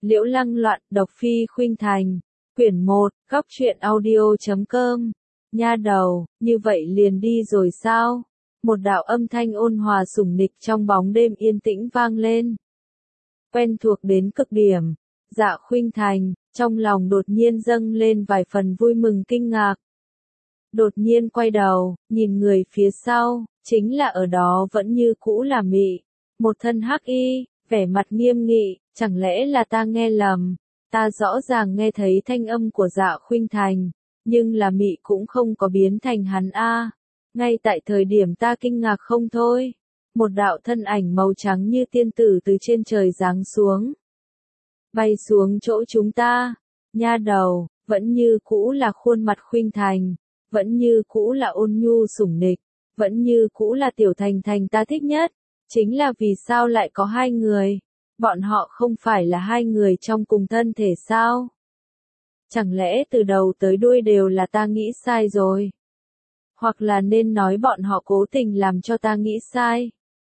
Liễu Lăng loạn, độc phi khuynh thành. Quyển 1, góc truyện audio.com. Nha đầu, như vậy liền đi rồi sao? Một đạo âm thanh ôn hòa sủng nịch trong bóng đêm yên tĩnh vang lên. Quen thuộc đến cực điểm. Dạ Khuynh Thành, trong lòng đột nhiên dâng lên vài phần vui mừng kinh ngạc. Đột nhiên quay đầu, nhìn người phía sau, chính là ở đó vẫn như cũ là Mị. Một thân hắc y, vẻ mặt nghiêm nghị, chẳng lẽ là ta nghe lầm? Ta rõ ràng nghe thấy thanh âm của Dạ Khuynh Thành, nhưng là Mị cũng không có biến thành hắn a. Ngay tại thời điểm ta kinh ngạc không thôi, một đạo thân ảnh màu trắng như tiên tử từ trên trời giáng xuống. Bay xuống chỗ chúng ta, nha đầu, vẫn như cũ là khuôn mặt Khuynh Thành, vẫn như cũ là ôn nhu sủng nịch, vẫn như cũ là Tiểu Thành Thành ta thích nhất. Chính là vì sao lại có hai người? Bọn họ không phải là hai người trong cùng thân thể sao? Chẳng lẽ từ đầu tới đuôi đều là ta nghĩ sai rồi? Hoặc là nên nói bọn họ cố tình làm cho ta nghĩ sai?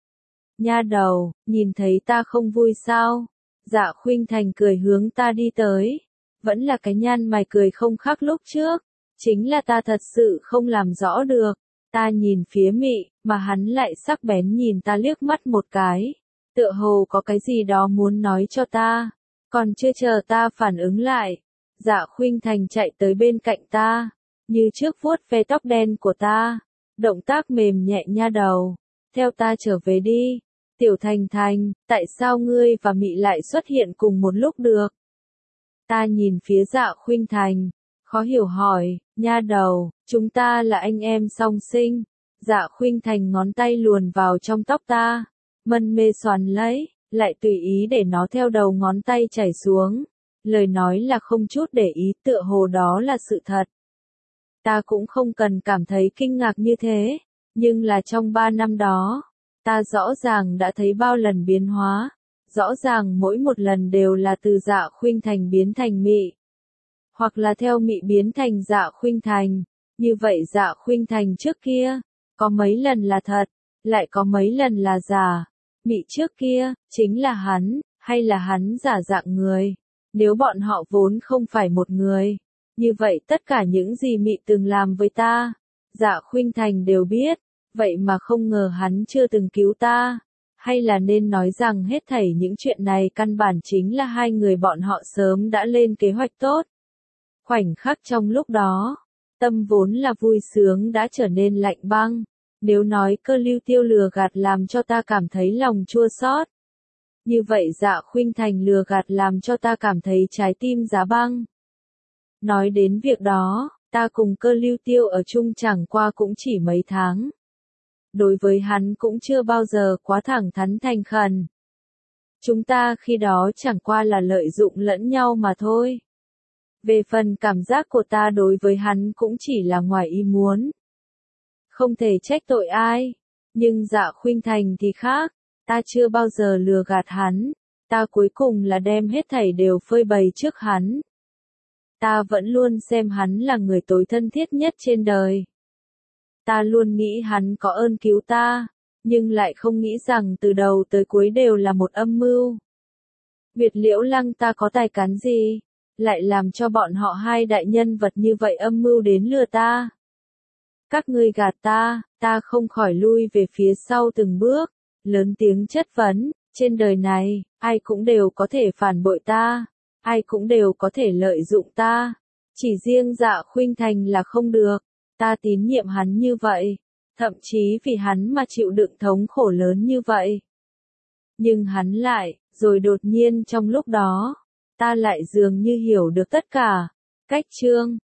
Nha đầu, nhìn thấy ta không vui sao? Dạ Khuynh Thành cười hướng ta đi tới. Vẫn là cái nhăn mày cười không khác lúc trước. Chính là ta thật sự không làm rõ được. Ta nhìn phía Mị, mà hắn lại sắc bén nhìn ta liếc mắt một cái. Tựa hồ có cái gì đó muốn nói cho ta. Còn chưa chờ ta phản ứng lại. Dạ Khuynh Thành chạy tới bên cạnh ta. Như trước vuốt ve tóc đen của ta. Động tác mềm nhẹ nha đầu. Theo ta trở về đi. Tiểu Thành Thành, tại sao ngươi và Mị lại xuất hiện cùng một lúc được? Ta nhìn phía Dạ Khuynh Thành. Khó hiểu hỏi, nha đầu, chúng ta là anh em song sinh. Dạ Khuynh Thành ngón tay luồn vào trong tóc ta. Mân mê xoắn lấy, lại tùy ý để nó theo đầu ngón tay chảy xuống. Lời nói là không chút để ý, tựa hồ đó là sự thật. Ta cũng không cần cảm thấy kinh ngạc như thế. Nhưng là trong 3 năm đó, ta rõ ràng đã thấy bao lần biến hóa. Rõ ràng mỗi một lần đều là từ Dạ Khuynh Thành biến thành Mị. Hoặc là theo Mị biến thành Dạ Khuynh Thành. Như vậy Dạ Khuynh Thành trước kia, có mấy lần là thật, lại có mấy lần là giả. Mị trước kia, chính là hắn, hay là hắn giả dạng người? Nếu bọn họ vốn không phải một người, như vậy tất cả những gì Mị từng làm với ta, Dạ Khuynh Thành đều biết, vậy mà không ngờ hắn chưa từng cứu ta. Hay là nên nói rằng hết thảy những chuyện này căn bản chính là hai người bọn họ sớm đã lên kế hoạch tốt. Khoảnh khắc trong lúc đó, tâm vốn là vui sướng đã trở nên lạnh băng. Nếu nói Cơ Lưu Tiêu lừa gạt làm cho ta cảm thấy lòng chua xót, như vậy Dạ Khuynh Thành lừa gạt làm cho ta cảm thấy trái tim giá băng. Nói đến việc đó, ta cùng Cơ Lưu Tiêu ở chung chẳng qua cũng chỉ mấy tháng. Đối với hắn cũng chưa bao giờ quá thẳng thắn thành khẩn. Chúng ta khi đó chẳng qua là lợi dụng lẫn nhau mà thôi. Về phần cảm giác của ta đối với hắn cũng chỉ là ngoài ý muốn. Không thể trách tội ai. Nhưng Dạ Khuynh Thành thì khác. Ta chưa bao giờ lừa gạt hắn. Ta cuối cùng là đem hết thảy đều phơi bày trước hắn. Ta vẫn luôn xem hắn là người tối thân thiết nhất trên đời. Ta luôn nghĩ hắn có ơn cứu ta. Nhưng lại không nghĩ rằng từ đầu tới cuối đều là một âm mưu. Việt Liễu Lăng ta có tài cán gì? Lại làm cho bọn họ hai đại nhân vật như vậy âm mưu đến lừa ta. Các ngươi gạt ta không khỏi lui về phía sau từng bước, lớn tiếng chất vấn, trên đời này, ai cũng đều có thể phản bội ta, ai cũng đều có thể lợi dụng ta, chỉ riêng Dạ Khuynh Thành là không được, ta tín nhiệm hắn như vậy, thậm chí vì hắn mà chịu đựng thống khổ lớn như vậy. Nhưng hắn lại, rồi đột nhiên trong lúc đó, ta lại dường như hiểu được tất cả. Cách chương